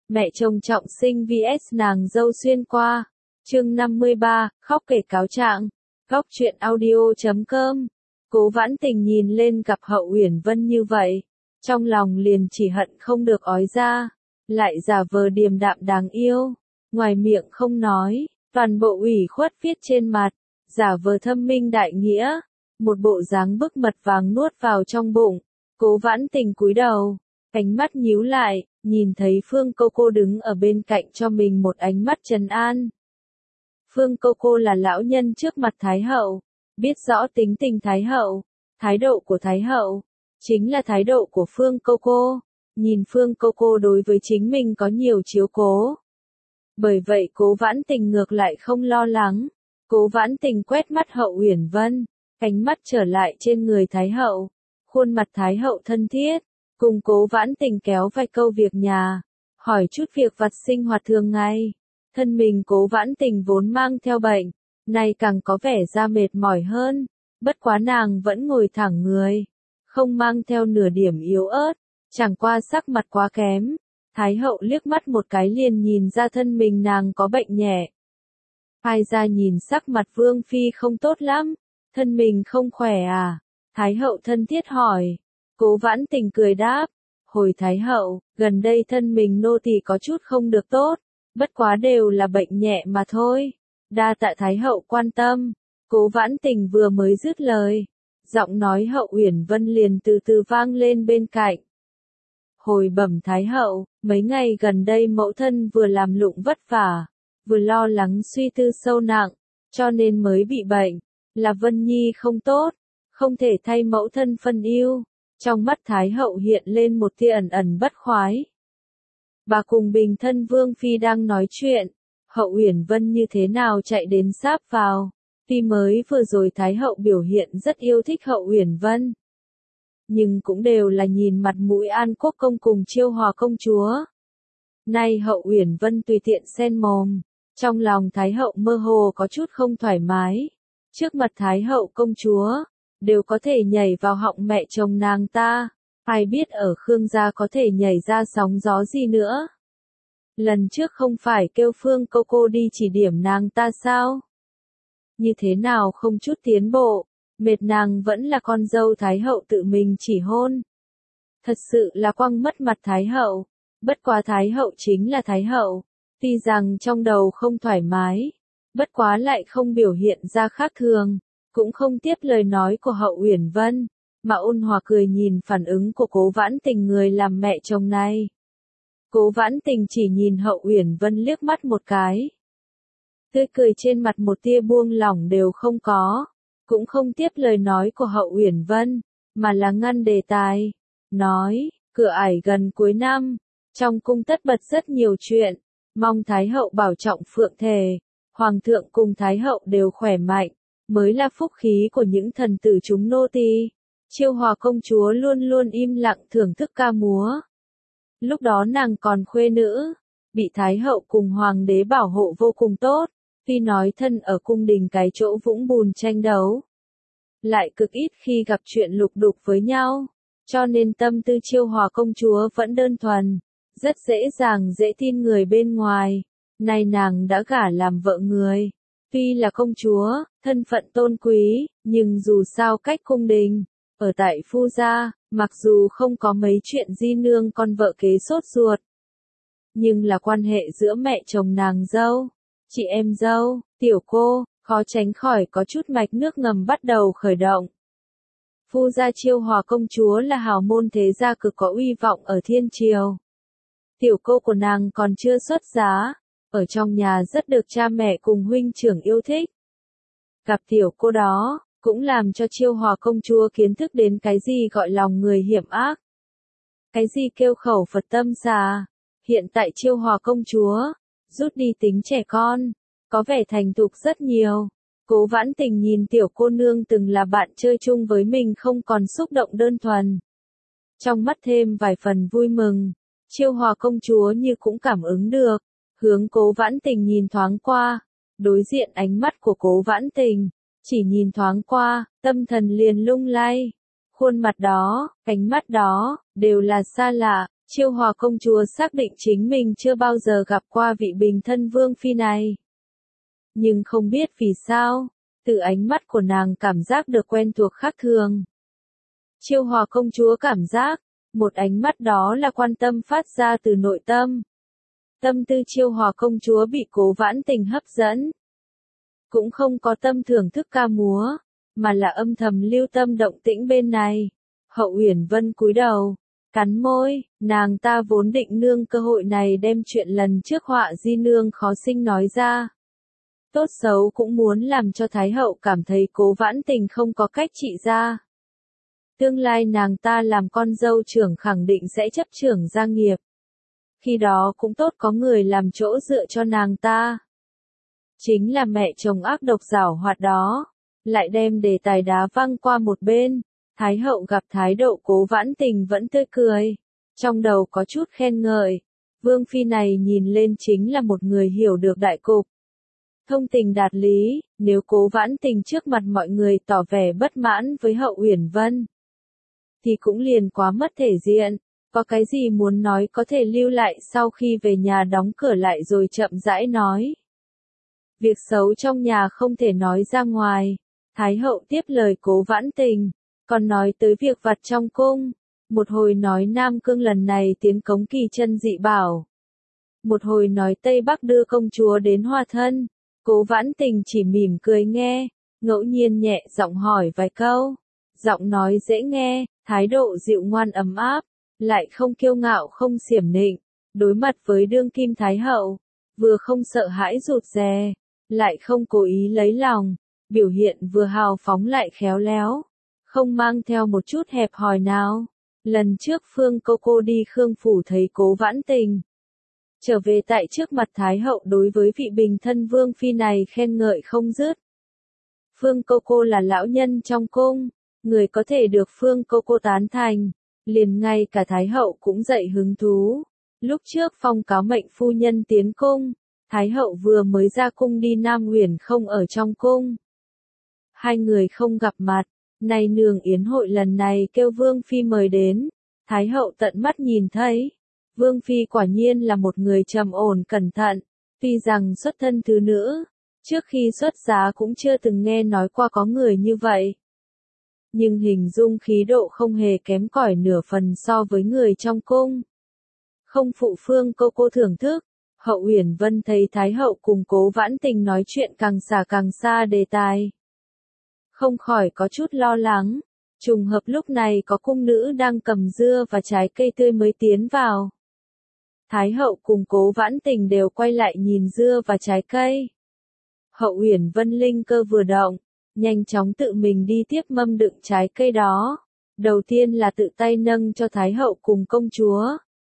Mẹ chồng trọng sinh vs nàng dâu xuyên qua. Chương 53, khóc kể cáo trạng. Góc truyện audio.com. Cố Vãn Tình nhìn lên gặp Hậu Uyển Vân như vậy, trong lòng liền chỉ hận không được ói ra, lại giả vờ điềm đạm đáng yêu, ngoài miệng không nói, toàn bộ ủy khuất viết trên mặt, giả vờ thâm minh đại nghĩa, một bộ dáng bức mật vàng nuốt vào trong bụng. Cố Vãn Tình cúi đầu, ánh mắt nhíu lại, nhìn thấy Phương Cô đứng ở bên cạnh cho mình một ánh mắt trấn an. Phương Cô là lão nhân trước mặt Thái Hậu, biết rõ tính tình Thái Hậu, thái độ của Thái Hậu, chính là thái độ của Phương Cô. Nhìn Phương Cô đối với chính mình có nhiều chiếu cố. Bởi vậy Cố Vãn Tình ngược lại không lo lắng. Cố Vãn Tình quét mắt Hậu Uyển Vân, ánh mắt trở lại trên người Thái Hậu. Khuôn mặt Thái Hậu thân thiết, cùng Cố Vãn Tình kéo vài câu việc nhà, hỏi chút việc vặt sinh hoạt thường ngày. Thân mình Cố Vãn Tình vốn mang theo bệnh, nay càng có vẻ da mệt mỏi hơn, bất quá nàng vẫn ngồi thẳng người, không mang theo nửa điểm yếu ớt, chẳng qua sắc mặt quá kém. Thái Hậu liếc mắt một cái liền nhìn ra thân mình nàng có bệnh nhẹ. Ai ra nhìn sắc mặt Vương Phi không tốt lắm, thân mình không khỏe à? Thái Hậu thân thiết hỏi. Cố Vãn Tình cười đáp, hồi Thái Hậu, gần đây thân mình nô tỳ có chút không được tốt, bất quá đều là bệnh nhẹ mà thôi. Đa tạ Thái Hậu quan tâm. Cố Vãn Tình vừa mới dứt lời, giọng nói Hậu Uyển Vân liền từ từ vang lên bên cạnh. Hồi bẩm Thái Hậu, mấy ngày gần đây mẫu thân vừa làm lụng vất vả, vừa lo lắng suy tư sâu nặng, cho nên mới bị bệnh, là Vân Nhi không tốt, không thể thay mẫu thân phân ưu. Trong mắt Thái Hậu hiện lên một tia ẩn ẩn bất khoái. Bà cùng bình thân Vương Phi đang nói chuyện, Hậu Uyển Vân như thế nào chạy đến sáp vào. Tuy mới vừa rồi Thái Hậu biểu hiện rất yêu thích Hậu Uyển Vân, nhưng cũng đều là nhìn mặt mũi An Quốc công cùng Chiêu Hòa công chúa. Nay Hậu Uyển Vân tùy tiện xen mồm, trong lòng Thái Hậu mơ hồ có chút không thoải mái. Trước mặt Thái Hậu công chúa, đều có thể nhảy vào họng mẹ chồng nàng ta, ai biết ở Khương gia có thể nhảy ra sóng gió gì nữa. Lần trước không phải kêu Phương Cô đi chỉ điểm nàng ta sao? Như thế nào không chút tiến bộ, mệt nàng vẫn là con dâu Thái Hậu tự mình chỉ hôn. Thật sự là quăng mất mặt Thái Hậu, bất quá Thái Hậu chính là Thái Hậu, tuy rằng trong đầu không thoải mái, bất quá lại không biểu hiện ra khác thường, cũng không tiếp lời nói của Hậu Uyển Vân, mà ôn hòa cười nhìn phản ứng của Cố Vãn Tình người làm mẹ chồng này. Cố Vãn Tình chỉ nhìn Hậu Uyển Vân liếc mắt một cái. Tươi cười trên mặt một tia buông lỏng đều không có, cũng không tiếp lời nói của Hậu Uyển Vân, mà là ngăn đề tài, nói, cửa ải gần cuối năm, trong cung tất bật rất nhiều chuyện, mong Thái Hậu bảo trọng phượng thể, Hoàng thượng cùng Thái Hậu đều khỏe mạnh, mới là phúc khí của những thần tử chúng nô tỳ. Chiêu Hòa công chúa luôn luôn im lặng thưởng thức ca múa. Lúc đó nàng còn khuê nữ, bị Thái Hậu cùng Hoàng đế bảo hộ vô cùng tốt, tuy nói thân ở cung đình cái chỗ vũng bùn tranh đấu, lại cực ít khi gặp chuyện lục đục với nhau, cho nên tâm tư Chiêu Hòa công chúa vẫn đơn thuần, rất dễ dàng dễ tin người bên ngoài. Nay nàng đã gả làm vợ người, tuy là công chúa, thân phận tôn quý, nhưng dù sao cách cung đình, ở tại Phu gia, mặc dù không có mấy chuyện di nương con vợ kế sốt ruột, nhưng là quan hệ giữa mẹ chồng nàng dâu, chị em dâu, tiểu cô, khó tránh khỏi có chút mạch nước ngầm bắt đầu khởi động. Phu gia Chiêu Hòa công chúa là hào môn thế gia cực có uy vọng ở thiên triều. Tiểu cô của nàng còn chưa xuất giá, ở trong nhà rất được cha mẹ cùng huynh trưởng yêu thích. Gặp tiểu cô đó, cũng làm cho Chiêu Hòa công chúa kiến thức đến cái gì gọi lòng người hiểm ác. Cái gì kêu khẩu Phật tâm xà. Hiện tại Chiêu Hòa công chúa, rút đi tính trẻ con, có vẻ thành thục rất nhiều. Cố Vãn Tình nhìn tiểu cô nương từng là bạn chơi chung với mình không còn xúc động đơn thuần. Trong mắt thêm vài phần vui mừng, Chiêu Hòa công chúa như cũng cảm ứng được, hướng Cố Vãn Tình nhìn thoáng qua, đối diện ánh mắt của Cố Vãn Tình, chỉ nhìn thoáng qua, tâm thần liền lung lay. Khuôn mặt đó, ánh mắt đó, đều là xa lạ, Chiêu Hòa công chúa xác định chính mình chưa bao giờ gặp qua vị bình thân vương phi này. Nhưng không biết vì sao, từ ánh mắt của nàng cảm giác được quen thuộc khác thường. Chiêu Hòa công chúa cảm giác, một ánh mắt đó là quan tâm phát ra từ nội tâm. Tâm tư Chiêu Hòa công chúa bị Cố Vãn Tình hấp dẫn. Cũng không có tâm thưởng thức ca múa, mà là âm thầm lưu tâm động tĩnh bên này. Hậu Uyển Vân cúi đầu, cắn môi, nàng ta vốn định nương cơ hội này đem chuyện lần trước Họa Di nương khó sinh nói ra. Tốt xấu cũng muốn làm cho Thái hậu cảm thấy Cố Vãn Tình không có cách trị ra. Tương lai nàng ta làm con dâu trưởng khẳng định sẽ chấp trưởng gia nghiệp. Khi đó cũng tốt có người làm chỗ dựa cho nàng ta. Chính là mẹ chồng ác độc giảo hoạt đó, lại đem đề tài đá văng qua một bên. Thái hậu gặp thái độ Cố Vãn Tình vẫn tươi cười, trong đầu có chút khen ngợi. Vương phi này nhìn lên chính là một người hiểu được đại cục. Thông tình đạt lý, nếu Cố Vãn Tình trước mặt mọi người tỏ vẻ bất mãn với Hậu Uyển Vân, thì cũng liền quá mất thể diện. Có cái gì muốn nói có thể lưu lại sau khi về nhà đóng cửa lại rồi chậm rãi nói. Việc xấu trong nhà không thể nói ra ngoài. Thái hậu tiếp lời Cố Vãn Tình, còn nói tới việc vặt trong cung. Một hồi nói Nam Cương lần này tiến cống kỳ chân dị bảo. Một hồi nói Tây Bắc đưa công chúa đến hòa thân. Cố Vãn Tình chỉ mỉm cười nghe, ngẫu nhiên nhẹ giọng hỏi vài câu. Giọng nói dễ nghe, thái độ dịu ngoan ấm áp, lại không kiêu ngạo không xiểm nịnh. Đối mặt với đương kim thái hậu, vừa không sợ hãi rụt rè, lại không cố ý lấy lòng, biểu hiện vừa hào phóng lại khéo léo, không mang theo một chút hẹp hòi nào. Lần trước Phương Cô đi Khương phủ thấy Cố Vãn Tình, trở về tại trước mặt Thái hậu đối với vị bình thân vương phi này khen ngợi không dứt. Phương Cô là lão nhân trong cung, người có thể được Phương Cô tán thành, liền ngay cả Thái hậu cũng dậy hứng thú. Lúc trước phong cáo mệnh phu nhân tiến cung, Thái hậu vừa mới ra cung đi Nam Uyển không ở trong cung. Hai người không gặp mặt, nay nương yến hội lần này kêu Vương phi mời đến, Thái hậu tận mắt nhìn thấy. Vương phi quả nhiên là một người trầm ổn cẩn thận, tuy rằng xuất thân thứ nữ, trước khi xuất giá cũng chưa từng nghe nói qua có người như vậy. Nhưng hình dung khí độ không hề kém cỏi nửa phần so với người trong cung. Không phụ Phương Cô thưởng thức, Hậu Uyển Vân thấy Thái hậu cùng Cố Vãn Tình nói chuyện càng xả càng xa đề tài. Không khỏi có chút lo lắng, trùng hợp lúc này có cung nữ đang cầm dưa và trái cây tươi mới tiến vào. Thái hậu cùng Cố Vãn Tình đều quay lại nhìn dưa và trái cây. Hậu Uyển Vân linh cơ vừa động, nhanh chóng tự mình đi tiếp mâm đựng trái cây đó. Đầu tiên là tự tay nâng cho Thái hậu cùng công chúa.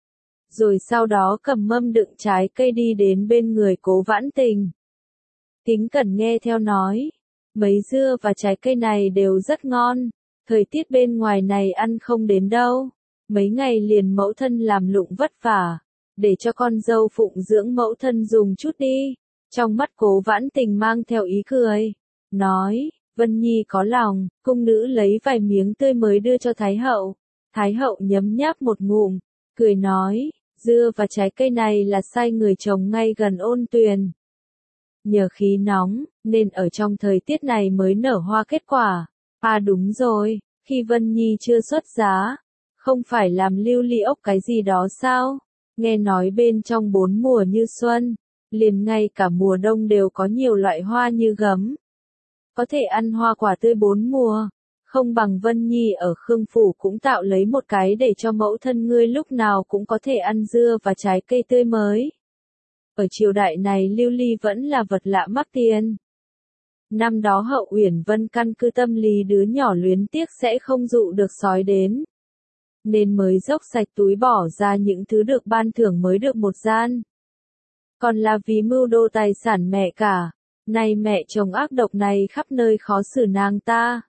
Rồi sau đó cầm mâm đựng trái cây đi đến bên người Cố Vãn Tình. Kính cẩn nghe theo nói, mấy dưa và trái cây này đều rất ngon, thời tiết bên ngoài này ăn không đến đâu. Mấy ngày liền mẫu thân làm lụng vất vả, để cho con dâu phụng dưỡng mẫu thân dùng chút đi. Trong mắt Cố Vãn Tình mang theo ý cười, nói, Vân Nhi có lòng. Cung nữ lấy vài miếng tươi mới đưa cho Thái hậu. Thái hậu nhấm nháp một ngụm, cười nói, dưa và trái cây này là sai người trồng ngay gần ôn tuyền. Nhờ khí nóng, nên ở trong thời tiết này mới nở hoa kết quả. À đúng rồi, khi Vân Nhi chưa xuất giá, không phải làm lưu ly ốc cái gì đó sao? Nghe nói bên trong 4 mùa như xuân, liền ngay cả mùa đông đều có nhiều loại hoa như gấm. Có thể ăn hoa quả tươi 4 mùa, không bằng Vân Nhi ở Khương phủ cũng tạo lấy một cái để cho mẫu thân ngươi lúc nào cũng có thể ăn dưa và trái cây tươi mới. Ở triều đại này lưu ly vẫn là vật lạ mắc tiền. Năm đó Hậu Uyển Vân căn cứ tâm lý đứa nhỏ luyến tiếc sẽ không dụ được sói đến, nên mới dốc sạch túi bỏ ra những thứ được ban thưởng mới được một gian. Còn là vì mưu đồ tài sản mẹ cả, nay mẹ chồng ác độc này khắp nơi khó xử nàng ta.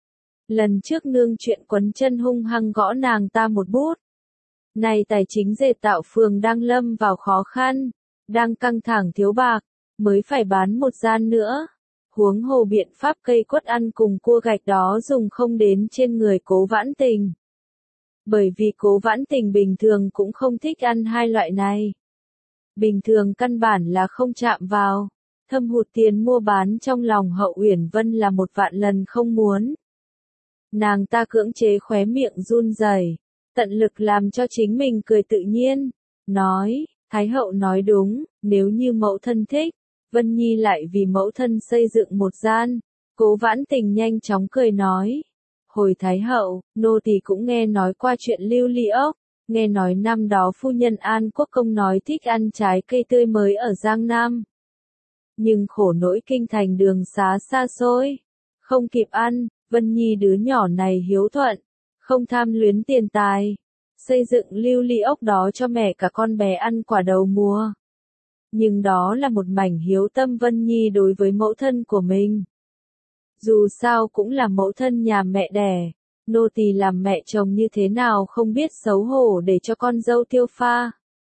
Lần trước nương chuyện quấn chân hung hăng gõ nàng ta một bút. Nay tài chính dệt tạo phường đang lâm vào khó khăn, đang căng thẳng thiếu bạc, mới phải bán một gian nữa. Huống hồ biện pháp cây quất ăn cùng cua gạch đó dùng không đến trên người Cố Vãn Tình. Bởi vì Cố Vãn Tình bình thường cũng không thích ăn hai loại này. Bình thường căn bản là không chạm vào. Thâm hụt tiền mua bán trong lòng Hậu Uyển Vân là một vạn lần không muốn. Nàng ta cưỡng chế khóe miệng run rẩy, tận lực làm cho chính mình cười tự nhiên, nói, Thái hậu nói đúng, nếu như mẫu thân thích, Vân Nhi lại vì mẫu thân xây dựng một gian. Cố Vãn Tình nhanh chóng cười nói, hồi Thái hậu, nô tỳ cũng nghe nói qua chuyện lưu ly ốc, nghe nói năm đó phu nhân An Quốc công nói thích ăn trái cây tươi mới ở Giang Nam. Nhưng khổ nỗi kinh thành đường xá xa xôi, không kịp ăn, Vân Nhi đứa nhỏ này hiếu thuận, không tham luyến tiền tài, xây dựng lưu ly ốc đó cho mẹ cả con bé ăn quả đầu mùa. Nhưng đó là một mảnh hiếu tâm Vân Nhi đối với mẫu thân của mình. Dù sao cũng là mẫu thân nhà mẹ đẻ, nô tỳ làm mẹ chồng như thế nào không biết xấu hổ để cho con dâu tiêu pha.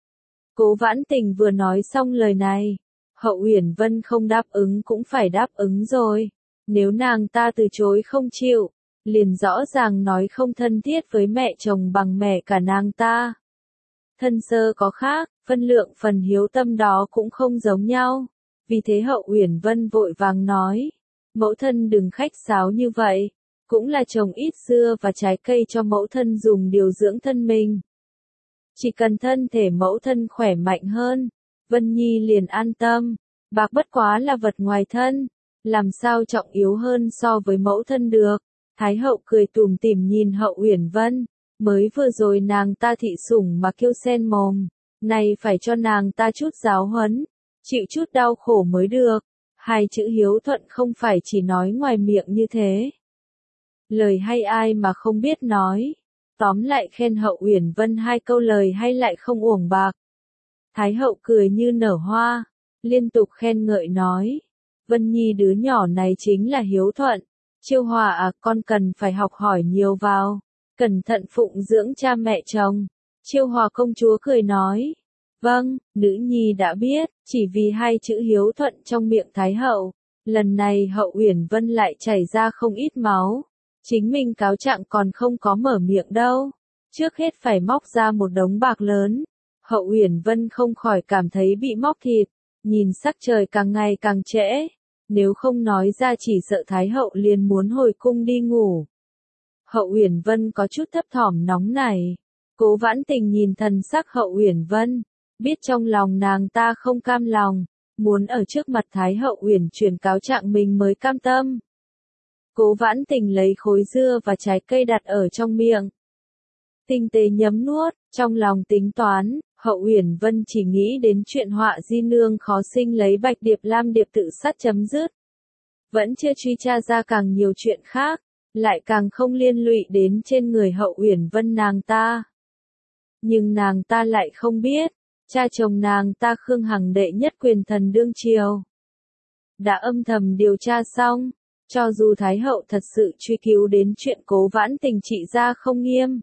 Cố Vãn Tình vừa nói xong lời này, Hậu Uyển Vân không đáp ứng cũng phải đáp ứng rồi. Nếu nàng ta từ chối không chịu, liền rõ ràng nói không thân thiết với mẹ chồng bằng mẹ cả nàng ta. Thân sơ có khác, phân lượng phần hiếu tâm đó cũng không giống nhau. Vì thế Hậu Uyển Vân vội vàng nói, mẫu thân đừng khách sáo như vậy, cũng là trồng ít dưa và trái cây cho mẫu thân dùng điều dưỡng thân mình. Chỉ cần thân thể mẫu thân khỏe mạnh hơn, Vân Nhi liền an tâm, bạc bất quá là vật ngoài thân, làm sao trọng yếu hơn so với mẫu thân được. Thái hậu cười tủm tỉm nhìn Hậu Uyển Vân, mới vừa rồi nàng ta thị sủng mà kêu sen mồm, này phải cho nàng ta chút giáo huấn, chịu chút đau khổ mới được. Hai chữ hiếu thuận không phải chỉ nói ngoài miệng như thế. Lời hay ai mà không biết nói. Tóm lại khen Hậu Uyển Vân hai câu lời hay lại không uổng bạc. Thái hậu cười như nở hoa, liên tục khen ngợi nói, Vân Nhi đứa nhỏ này chính là hiếu thuận. Chiêu Hòa à, con cần phải học hỏi nhiều vào, cẩn thận phụng dưỡng cha mẹ chồng. Chiêu Hòa công chúa cười nói, vâng, nữ nhi đã biết. Chỉ vì hai chữ hiếu thuận trong miệng Thái hậu, lần này Hậu Uyển Vân lại chảy ra không ít máu. Chính mình cáo trạng còn không có mở miệng đâu, trước hết phải móc ra một đống bạc lớn. Hậu Uyển Vân không khỏi cảm thấy bị móc thịt, nhìn sắc trời càng ngày càng trễ, nếu không nói ra chỉ sợ Thái hậu liền muốn hồi cung đi ngủ. Hậu Uyển Vân có chút thấp thỏm nóng nảy. Cố Vãn Tình nhìn thần sắc Hậu Uyển Vân, biết trong lòng nàng ta không cam lòng, muốn ở trước mặt Thái hậu uyển chuyển cáo trạng mình mới cam tâm. Cố Vãn Tình lấy khối dưa và trái cây đặt ở trong miệng, tinh tế nhấm nuốt, trong lòng tính toán. Hậu Uyển Vân chỉ nghĩ đến chuyện họa di nương khó sinh lấy Bạch Điệp Lam Điệp tự sát chấm dứt. Vẫn chưa truy tra ra càng nhiều chuyện khác, lại càng không liên lụy đến trên người Hậu Uyển Vân nàng ta. Nhưng nàng ta lại không biết, cha chồng nàng ta Khương Hằng đệ nhất quyền thần đương triều đã âm thầm điều tra xong, cho dù Thái hậu thật sự truy cứu đến chuyện Cố Vãn Tình trị gia không nghiêm,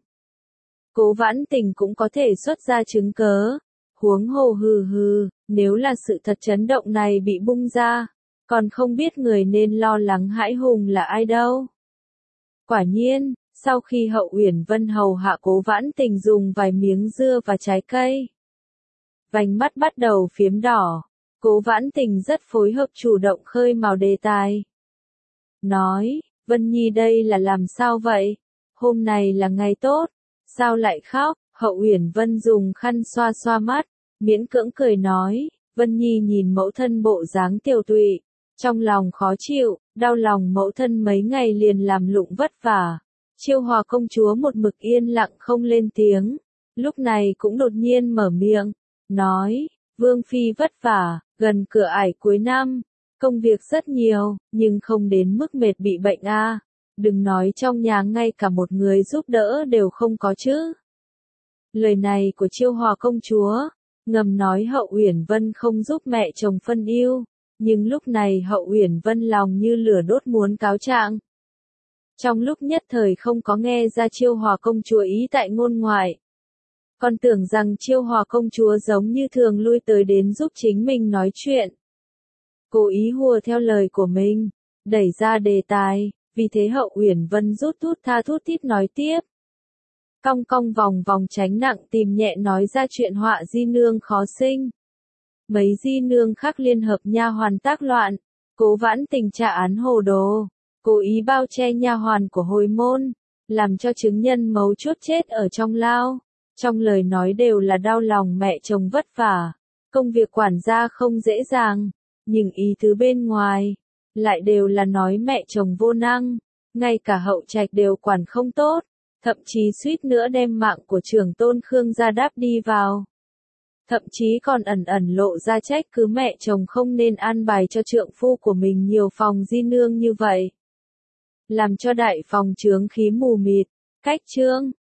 Cố Vãn Tình cũng có thể xuất ra chứng cớ. Huống hồ nếu là sự thật chấn động này bị bung ra, còn không biết người nên lo lắng hãi hùng là ai đâu. Quả nhiên, sau khi Hậu Uyển Vân hầu hạ Cố Vãn Tình dùng vài miếng dưa và trái cây, vành mắt bắt đầu phiếm đỏ. Cố Vãn Tình rất phối hợp chủ động khơi mào đề tài. Nói, Vân Nhi đây là làm sao vậy? Hôm này là ngày tốt, sao lại khóc? Hậu Uyển Vân dùng khăn xoa xoa mắt, miễn cưỡng cười nói, Vân Nhi nhìn mẫu thân bộ dáng tiều tụy, trong lòng khó chịu, đau lòng mẫu thân mấy ngày liền làm lụng vất vả. Chiêu Hòa công chúa một mực yên lặng không lên tiếng, lúc này cũng đột nhiên mở miệng, nói, Vương Phi vất vả, gần cửa ải cuối năm, công việc rất nhiều, nhưng không đến mức mệt bị bệnh a. Đừng nói trong nhà ngay cả một người giúp đỡ đều không có chứ. Lời này của Chiêu Hòa công chúa, ngầm nói Hậu Uyển Vân không giúp mẹ chồng phân ưu, nhưng lúc này Hậu Uyển Vân lòng như lửa đốt muốn cáo trạng. Trong lúc nhất thời không có nghe ra Chiêu Hòa công chúa ý tại ngôn ngoại. Còn tưởng rằng Chiêu Hòa công chúa giống như thường lui tới đến giúp chính mình nói chuyện. Cố ý hùa theo lời của mình, đẩy ra đề tài, vì thế Hậu Uyển Vân rút thút tha thút thít nói tiếp. cong cong vòng vòng tránh nặng tìm nhẹ nói ra chuyện họa di nương khó sinh. Mấy di nương khác liên hợp nha hoàn tác loạn, Cố Vãn Tình trả án hồ đồ, cố ý bao che nha hoàn của hồi môn, làm cho chứng nhân mấu chốt chết ở trong lao. Trong lời nói đều là đau lòng mẹ chồng vất vả, công việc quản gia không dễ dàng, nhưng ý tứ bên ngoài lại đều là nói mẹ chồng vô năng, ngay cả hậu trạch đều quản không tốt, thậm chí suýt nữa đem mạng của trưởng tôn Khương gia đáp đi vào. Thậm chí còn ẩn ẩn lộ ra trách cứ mẹ chồng không nên an bài cho trượng phu của mình nhiều phòng di nương như vậy, làm cho đại phòng chướng khí mù mịt. Cách chương